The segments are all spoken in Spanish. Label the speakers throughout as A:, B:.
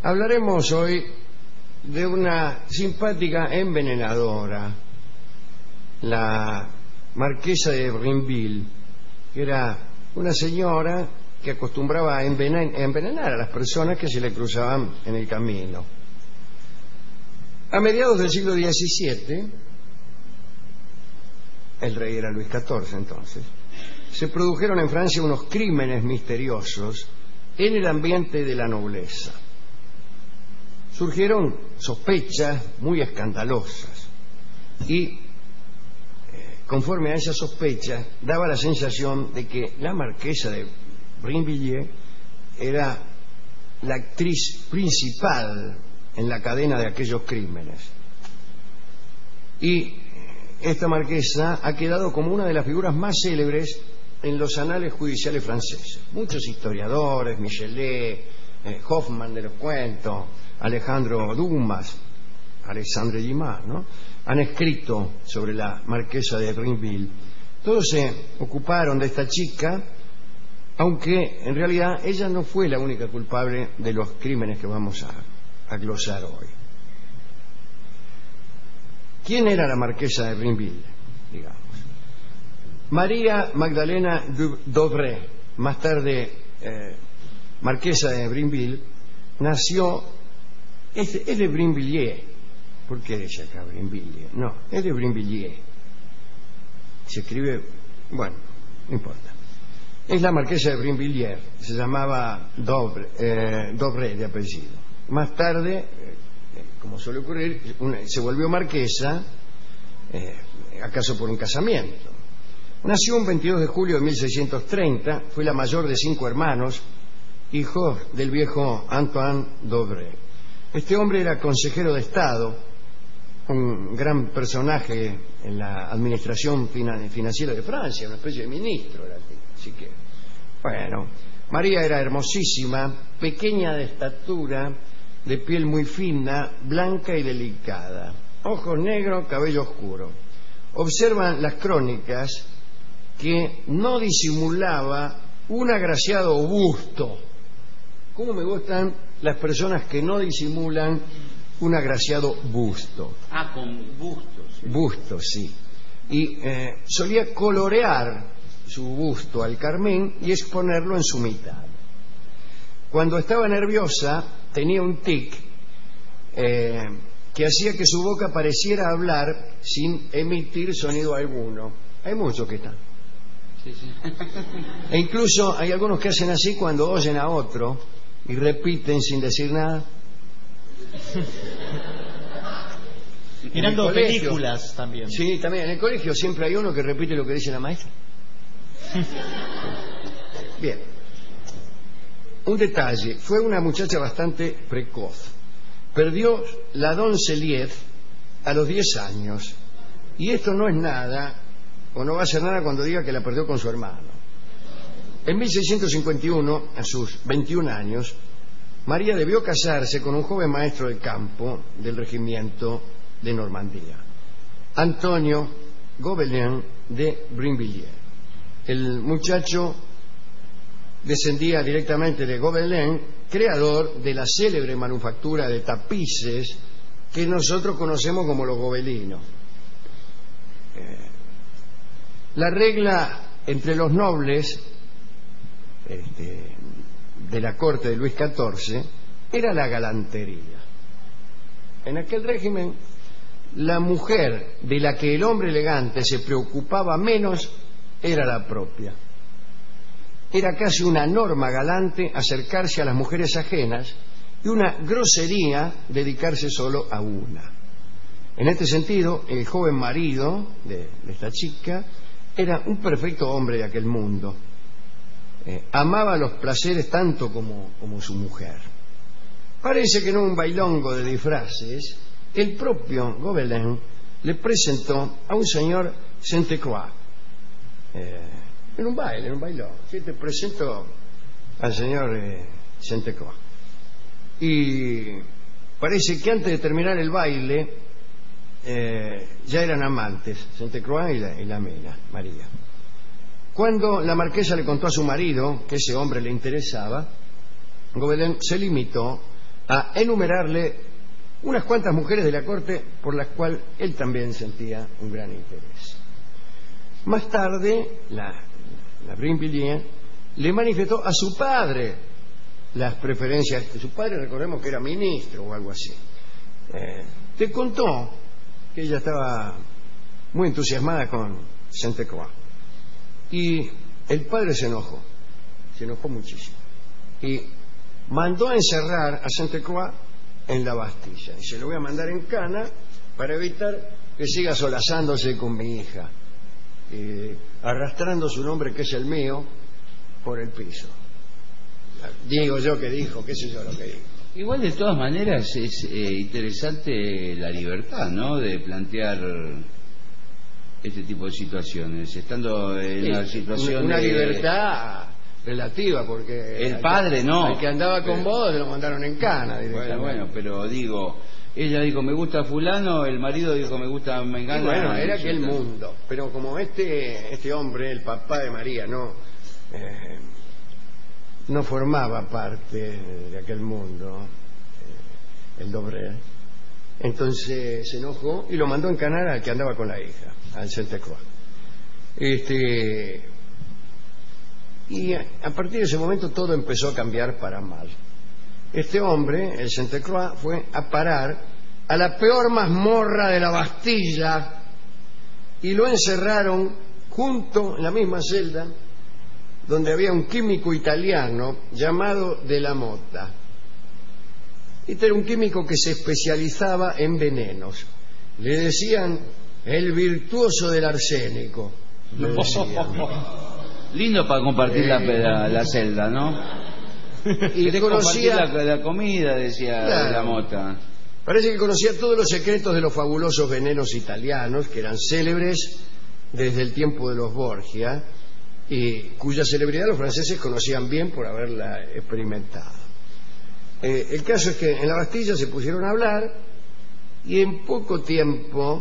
A: Hablaremos hoy de una simpática envenenadora, la marquesa de Brinville, que era una señora que acostumbraba a envenenar a las personas que se le cruzaban en el camino. A mediados del siglo XVII, el rey era Luis XIV entonces, se produjeron en Francia unos crímenes misteriosos en el ambiente de la nobleza. Surgieron sospechas muy escandalosas y conforme a esas sospechas daba la sensación de que la marquesa de Brinvilliers era la actriz principal en la cadena de aquellos crímenes. Y esta marquesa ha quedado como una de las figuras más célebres en los anales judiciales franceses. Muchos historiadores, Michelet, Hoffmann de los cuentos, Alejandro Dumas, Alexandre Dumas, ¿no?, han escrito sobre la marquesa de Brinville. Todos se ocuparon de esta chica, aunque en realidad ella no fue la única culpable de los crímenes que vamos a glosar hoy. ¿Quién era la marquesa de Brinville? Digamos. María Magdalena d'Aubray, más tarde marquesa de Brinville, nació, es de Brinvilliers. ¿Por qué dice acá Brinvilliers? No, es de Brinvilliers. Se escribe, bueno, no importa. Es la marquesa de Brinvilliers, se llamaba d'Aubray de apellido. Más tarde, como suele ocurrir, se volvió marquesa, acaso por un casamiento. Nació un 22 de julio de 1630, fue la mayor de 5 hermanos, hijos del viejo Antoine d'Aubray. Este hombre era consejero de Estado, un gran personaje en la administración financiera de Francia, una especie de ministro era así que, bueno, María era hermosísima, pequeña de estatura, de piel muy fina, blanca y delicada, ojos negros, cabello oscuro. Observan las crónicas que no disimulaba un agraciado busto. ¿Cómo me gustan las personas que no disimulan un agraciado busto?
B: Ah, con busto. Sí.
A: Busto, sí. Y solía colorear su busto al carmín y exponerlo en su mitad. Cuando estaba nerviosa tenía un tic que hacía que su boca pareciera hablar sin emitir sonido alguno. Hay muchos que están.
B: Sí, sí.
A: E incluso hay algunos que hacen así cuando oyen a otro y repiten sin decir nada.
C: Mirando películas también.
A: Sí, también. En el colegio siempre hay uno que repite lo que dice la maestra. Bien. Un detalle. Fue una muchacha bastante precoz. Perdió la doncellez a los 10 años. Y esto no es nada, o no va a ser nada cuando diga que la perdió con su hermano. En 1651, a sus 21 años, María debió casarse con un joven maestro de campo del regimiento de Normandía, Antonio Gobelin de Brinvilliers. El muchacho descendía directamente de Gobelin, creador de la célebre manufactura de tapices que nosotros conocemos como los gobelinos. La regla entre los nobles de la corte de Luis XIV era la galantería. En aquel régimen, la mujer de la que el hombre elegante se preocupaba menos era la propia. Era casi una norma galante acercarse a las mujeres ajenas y una grosería dedicarse solo a una. En este sentido, el joven marido de esta chica era un perfecto hombre de aquel mundo. Amaba los placeres tanto como su mujer. Parece que en un bailongo de disfraces, el propio Gobelin le presentó a un señor Sainte-Croix. En un bailón. Sí, te presento al señor Sainte-Croix. Y parece que antes de terminar el baile ya eran amantes, Sainte-Croix y la mina, María. Cuando la marquesa le contó a su marido que ese hombre le interesaba, Gobelin se limitó a enumerarle unas cuantas mujeres de la corte por las cuales él también sentía un gran interés. Más tarde, la Brinvilliers le manifestó a su padre las preferencias. Su padre, recordemos que era ministro o algo así. Te contó que ella estaba muy entusiasmada con Sainte-Croix. Y el padre se enojó muchísimo. Y mandó a encerrar a Sainte-Croix en la Bastilla. Y se lo voy a mandar en cana para evitar que siga solazándose con mi hija, arrastrando su nombre, que es el mío, por el piso. Digo yo que dijo, qué sé yo lo que dijo.
B: Igual, de todas maneras, es interesante la libertad, ¿no?, de plantear este tipo de situaciones, estando en la situación
A: una
B: de...
A: libertad relativa, porque
B: el padre no,
A: el que andaba con vos lo mandaron en cana directamente.
B: Bueno, pero digo, ella dijo me gusta fulano, el marido dijo me gusta mengano.
A: Bueno, era aquel mundo, pero como este hombre, el papá de María, no formaba parte de aquel mundo, el Dobré, entonces se enojó y lo mandó a encanar al que andaba con la hija, al Sainte-Croix. Y a partir de ese momento todo empezó a cambiar para mal. Este hombre, el Sainte-Croix, fue a parar a la peor mazmorra de la Bastilla y lo encerraron junto en la misma celda donde había un químico italiano llamado De la Motta. Este era un químico que se especializaba en venenos. Le decían el virtuoso del arsénico. Le decían.
B: Lindo para compartir la celda, ¿no?
A: Y conocía
B: la comida, decía, claro, De la Motta.
A: Parece que conocía todos los secretos de los fabulosos venenos italianos, que eran célebres desde el tiempo de los Borgia, y cuya celebridad los franceses conocían bien por haberla experimentado. El caso es que en la Bastilla se pusieron a hablar y en el poco tiempo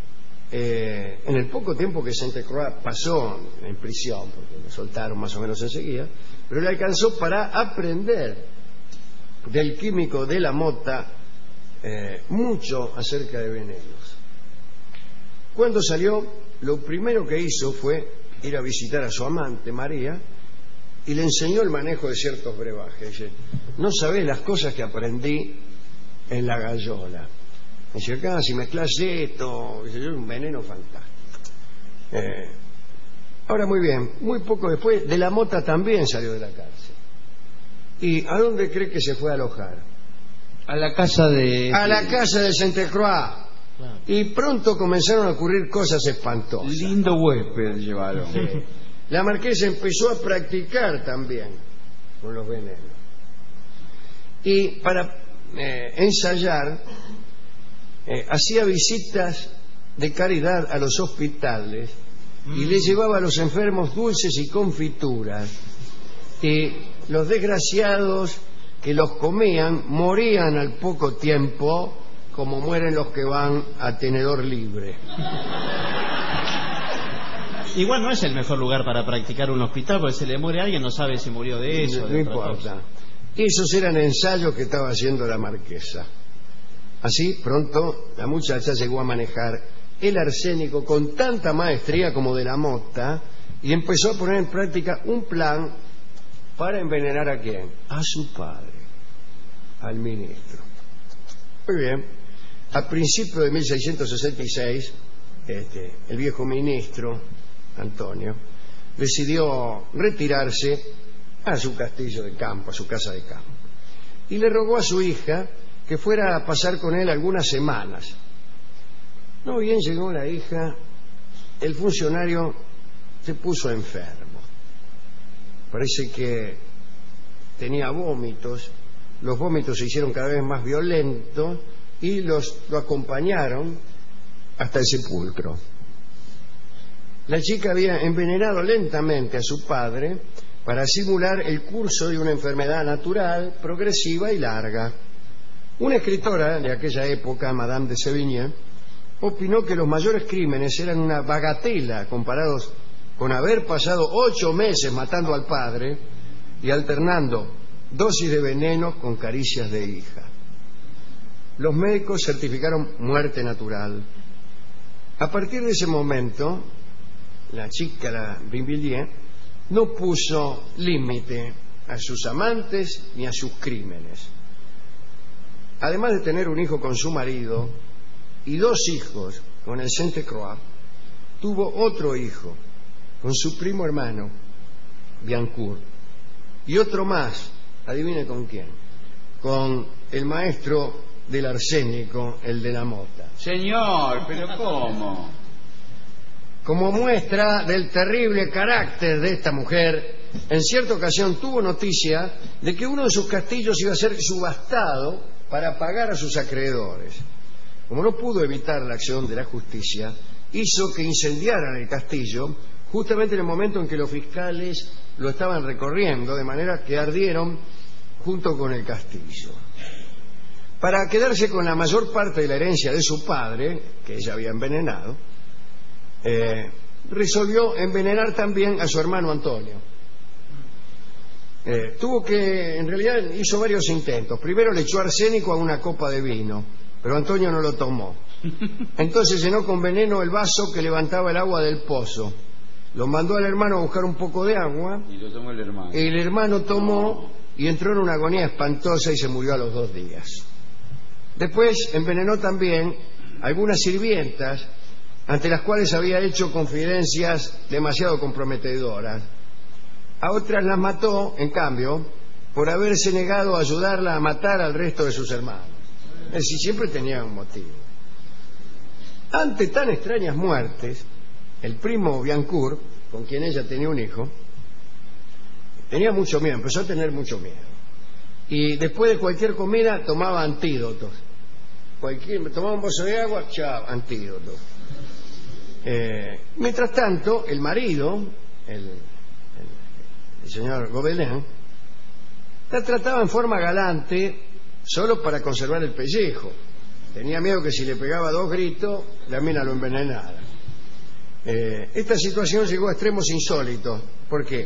A: que Sainte-Croix pasó en prisión, porque lo soltaron más o menos enseguida, pero le alcanzó para aprender del químico De la Motta mucho acerca de venenos. Cuando salió, lo primero que hizo fue ir a visitar a su amante María y le enseñó el manejo de ciertos brebajes. Dice, no sabés las cosas que aprendí en la Gallola. Dice, acá si mezclas esto, dice, es un veneno fantástico. Ahora, muy bien, muy poco después, De la Motta también salió de la cárcel. ¿Y a dónde cree que se fue a alojar?
B: A la casa de
A: Sainte-Croix. Claro. Y pronto comenzaron a ocurrir cosas espantosas.
B: Lindo huésped llevaron.
A: Sí. La marquesa empezó a practicar también con los venenos. Y para ensayar, hacía visitas de caridad a los hospitales y le llevaba a los enfermos dulces y confituras. Y los desgraciados que los comían morían al poco tiempo, como mueren los que van a tenedor libre.
C: Igual no es el mejor lugar para practicar un hospital, porque se le muere a alguien, no sabe si murió de eso.
A: No importa. Esos eran ensayos que estaba haciendo la marquesa. Así, pronto, la muchacha llegó a manejar el arsénico con tanta maestría como De la Motta y empezó a poner en práctica un plan para envenenar ¿a quién? A su padre, al ministro. Muy bien. A principios de 1666, el viejo ministro, Antonio, decidió retirarse a su castillo de campo, a su casa de campo. Y le rogó a su hija que fuera a pasar con él algunas semanas. No bien llegó la hija, el funcionario se puso enfermo. Parece que tenía vómitos. Los vómitos se hicieron cada vez más violentos y lo acompañaron hasta el sepulcro. La chica había envenenado lentamente a su padre para simular el curso de una enfermedad natural, progresiva y larga. Una escritora de aquella época, Madame de Sévigné, opinó que los mayores crímenes eran una bagatela comparados con haber pasado 8 meses matando al padre y alternando dosis de veneno con caricias de hija. Los médicos certificaron muerte natural. A partir de ese momento, la chica, la Brinvilliers, no puso límite a sus amantes ni a sus crímenes. Además de tener un hijo con su marido y 2 hijos con el Sainte-Croix, tuvo otro hijo con su primo hermano, Biancourt, y otro más, adivine con quién, con el maestro del arsénico, el de la mota.
B: Señor, pero ¿cómo?
A: Como muestra del terrible carácter de esta mujer, en cierta ocasión tuvo noticia de que uno de sus castillos iba a ser subastado para pagar a sus acreedores. Como no pudo evitar la acción de la justicia, hizo que incendiaran el castillo justamente en el momento en que los fiscales lo estaban recorriendo, de manera que ardieron junto con el castillo. Para quedarse con la mayor parte de la herencia de su padre, que ella había envenenado, resolvió envenenar también a su hermano Antonio. En realidad hizo varios intentos. Primero le echó arsénico a una copa de vino, pero Antonio no lo tomó. Entonces llenó con veneno el vaso que levantaba el agua del pozo. Lo mandó al hermano a buscar un poco de agua.
B: Y lo tomó el hermano.
A: El hermano tomó y entró en una agonía espantosa y se murió a los 2 días. Después envenenó también algunas sirvientas ante las cuales había hecho confidencias demasiado comprometedoras. A otras las mató, en cambio, por haberse negado a ayudarla a matar al resto de sus hermanos. Es decir, siempre tenía un motivo. Ante tan extrañas muertes, el primo Biancourt, con quien ella tenía un hijo, tenía mucho miedo, empezó a tener mucho miedo. Y después de cualquier comida tomaba antídotos. Tomaba un vaso de agua, chao, antídotos. Mientras tanto, el marido, el señor Gobelin, la trataba en forma galante solo para conservar el pellejo. Tenía miedo que si le pegaba 2 gritos, la mina lo envenenara. Esta situación llegó a extremos insólitos, porque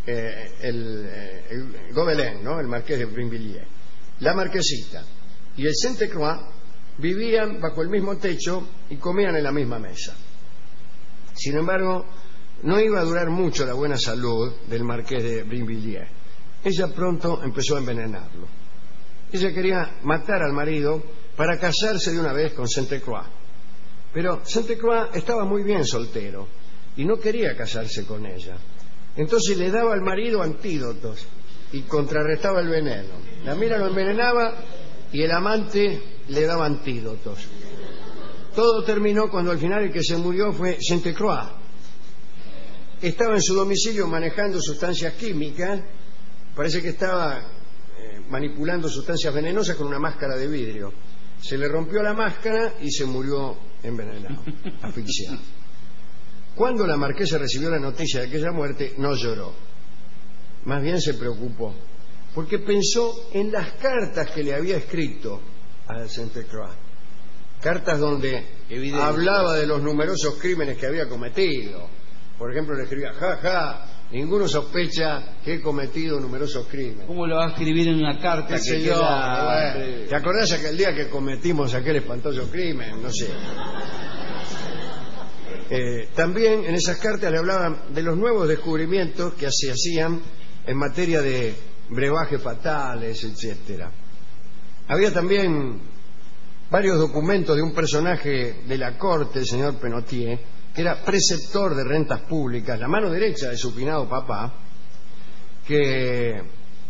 A: el Gobelin, ¿no?, el marqués de Brinvilliers, la marquesita y el Sainte-Croix vivían bajo el mismo techo y comían en la misma mesa. Sin embargo, no iba a durar mucho la buena salud del marqués de Brinvilliers. Ella pronto empezó a envenenarlo. Ella quería matar al marido para casarse de una vez con Sainte-Croix. Pero Sainte-Croix estaba muy bien soltero y no quería casarse con ella. Entonces le daba al marido antídotos y contrarrestaba el veneno. La mina lo envenenaba y el amante le daba antídotos. Todo terminó cuando al final el que se murió fue Sainte-Croix. Estaba en su domicilio manejando sustancias químicas. Parece que estaba manipulando sustancias venenosas con una máscara de vidrio. Se le rompió la máscara y se murió envenenado, asfixiado. Cuando la marquesa recibió la noticia de aquella muerte, no lloró. Más bien se preocupó, porque pensó en las cartas que le había escrito a Sainte-Croix. Cartas donde hablaba de los numerosos crímenes que había cometido. Por ejemplo, le escribía: ninguno sospecha que he cometido numerosos crímenes.
B: ¿Cómo lo va a escribir en una carta que queda?
A: ¿Te acordás aquel día que cometimos aquel espantoso crimen? No sé. También en esas cartas le hablaban de los nuevos descubrimientos que se hacían en materia de brebajes fatales, etcétera. Había también varios documentos de un personaje de la corte, el señor Penautier, que era preceptor de rentas públicas, la mano derecha de su finado papá, que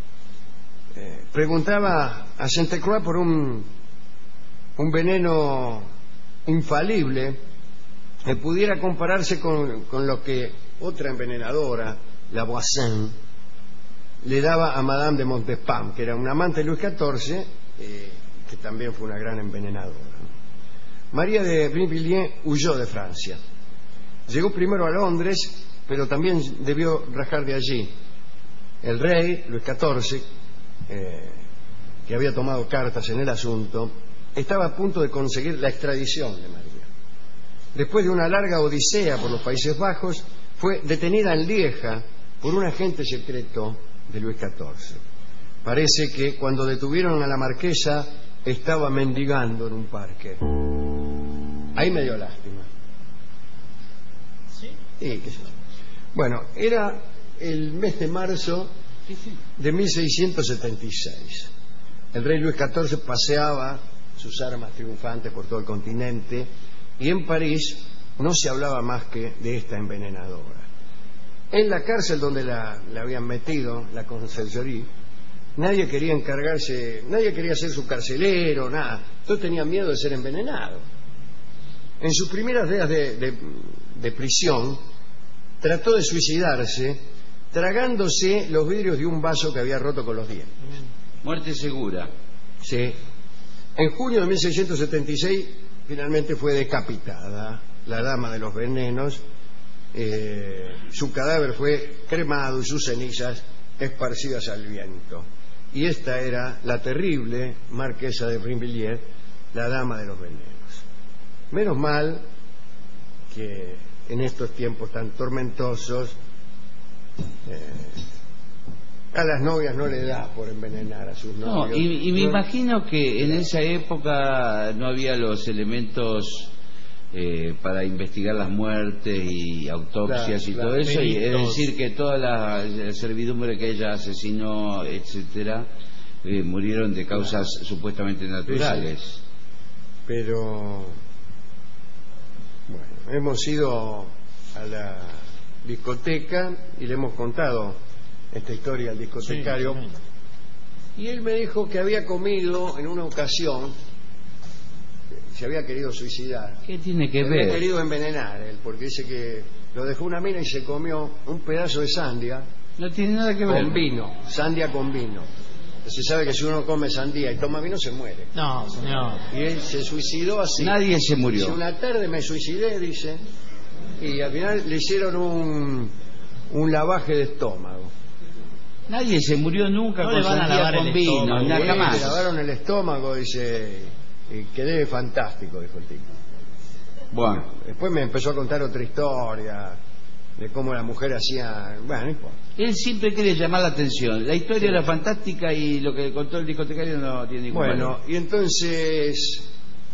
A: preguntaba a Sainte-Croix por un veneno infalible que pudiera compararse con lo que otra envenenadora, la Voisin, le daba a Madame de Montespan, que era una amante de Luis XIV, que también fue una gran envenenadora. María de Brinvilliers huyó de Francia. Llegó primero a Londres, pero también debió rajar de allí. El rey, Luis XIV, que había tomado cartas en el asunto, estaba a punto de conseguir la extradición de María. Después de una larga odisea por los Países Bajos, fue detenida en Lieja por un agente secreto de Luis XIV. Parece que cuando detuvieron a la marquesa estaba mendigando en un parque. Ahí me dio lástima.
C: ¿Sí?
A: Sí, qué sé yo. Bueno, era el mes de marzo de 1676. El rey Luis XIV paseaba sus armas triunfantes por todo el continente y en París no se hablaba más que de esta envenenadora. En la cárcel donde la habían metido, la Conciergerie, nadie quería encargarse, nadie quería ser su carcelero, nada. Todos tenían miedo de ser envenenado. En sus primeros días de prisión, trató de suicidarse tragándose los vidrios de un vaso que había roto con los dientes.
B: Muerte segura.
A: Sí. En junio de 1676 finalmente fue decapitada la dama de los venenos. Su cadáver fue cremado y sus cenizas esparcidas al viento. Y esta era la terrible marquesa de Brinvilliers, la dama de los venenos. Menos mal que en estos tiempos tan tormentosos a las novias no le da por envenenar a sus novios.
B: No, y me imagino que en esa época no había los elementos para investigar las muertes y autopsias, claro, y todo eso, y es decir que toda la servidumbre que ella asesinó, etcétera, murieron de causas supuestamente naturales.
A: Sí. Pero bueno, hemos ido a la discoteca y le hemos contado esta historia al discotecario, sí. Y él me dijo que había comido en una ocasión, se había querido suicidar.
B: ¿Qué tiene que ver?
A: Había querido envenenar él, porque dice que lo dejó una mina y se comió un pedazo de sandia.
B: No tiene nada que ver.
A: Con vino, sandia con vino. Se sabe que si uno come sandía y toma vino se muere.
C: No, señor.
A: Y él se suicidó así.
B: Nadie se murió.
A: Dice, una tarde me suicidé, dice, y al final le hicieron un lavaje de estómago.
B: Nadie se murió nunca
C: no
B: con sandía con vino, nada más.
A: Le lavaron el estómago, dice, y quedé fantástico, dijo el tipo.
B: Bueno.
A: Después me empezó a contar otra historia de cómo la mujer hacía... Bueno, no importa.
B: Él siempre quiere llamar la atención. La historia era fantástica y lo que contó el discotecario no tiene ningún valor.
A: Bueno, y entonces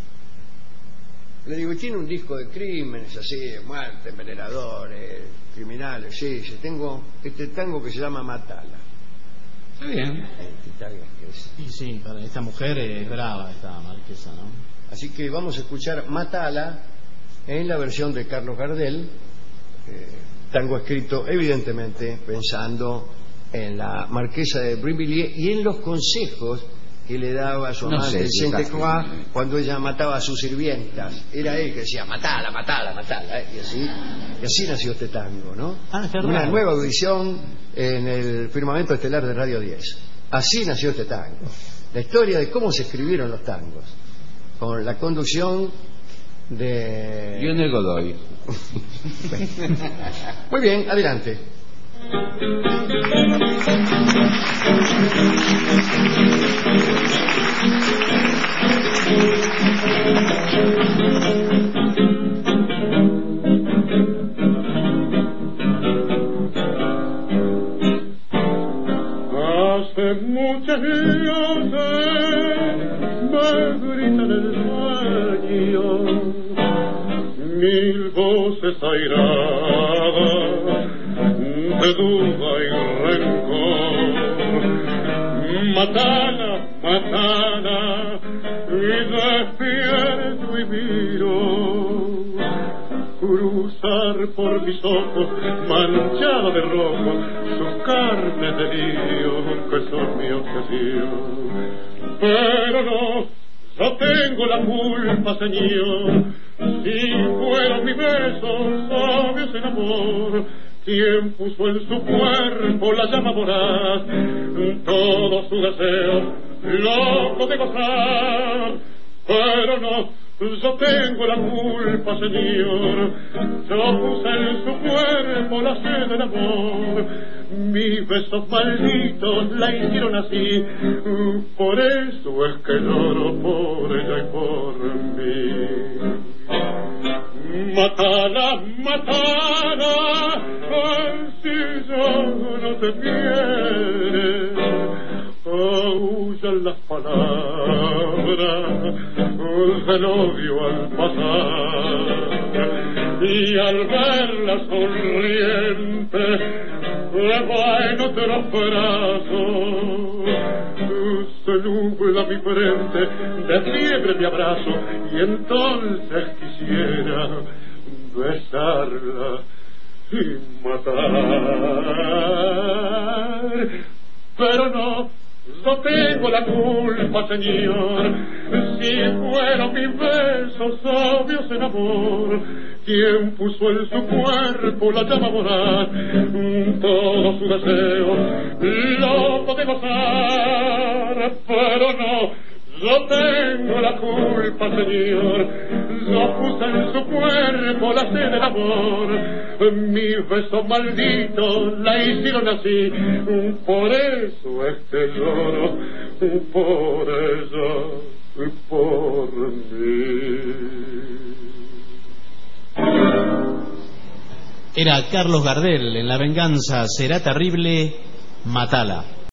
A: le digo, ¿tiene un disco de crímenes así, de muerte, envenenadores, criminales? Sí, tengo este tango que se llama Matala.
B: Está bien.
A: Está bien,
C: y sí, para esta mujer es brava esta marquesa, ¿no?
A: Así que vamos a escuchar Matala en la versión de Carlos Gardel, tango escrito evidentemente pensando en la marquesa de Brinvilliers y en los consejos que le daba a su amante Sainte-Croix cuando ella mataba a sus sirvientas. Era él que decía, matala, matala, matala, y así nació este tango, ¿no? Una nueva audición en el firmamento estelar de Radio 10. Así nació este tango. La historia de cómo se escribieron los tangos, con la conducción de
B: Lionel Godoy.
A: Muy bien, adelante.
D: Hace muchos días me gritan el sueño mil voces airadas de duda y rencor. Matala, matala, y despierto y miro cruzar por mis ojos manchada de rojo sus carnes de lío que son mi obsesión. Pero no, yo tengo la culpa, Señor, si fueron mis besos sabios en amor, quien puso en su cuerpo la llama voraz, todo su deseo loco de gozar. Pero no, yo tengo la culpa, Señor, yo puse en su cuerpo la sed del amor, mis besos malditos la hicieron así, por eso es que lloro por ella y por mí. Matala, matala, si yo no te quiero, aullan las palabras del odio al pasar, y al verla sonriente le va en otros brazos. Se nubla mi frente, de fiebre mi abrazo, y entonces quisiera besarla y matar, pero no tengo la culpa, Señor, si fueron mis besos sabios en amor, quien puso en su cuerpo la llama voraz, todo su deseo loco de gozar, pero no. Yo tengo la culpa, Señor, yo puse en su cuerpo la sed del amor, mis besos malditos la hicieron así, por eso este lloro, por ella, por mí.
C: Era Carlos Gardel en La venganza será terrible, matala.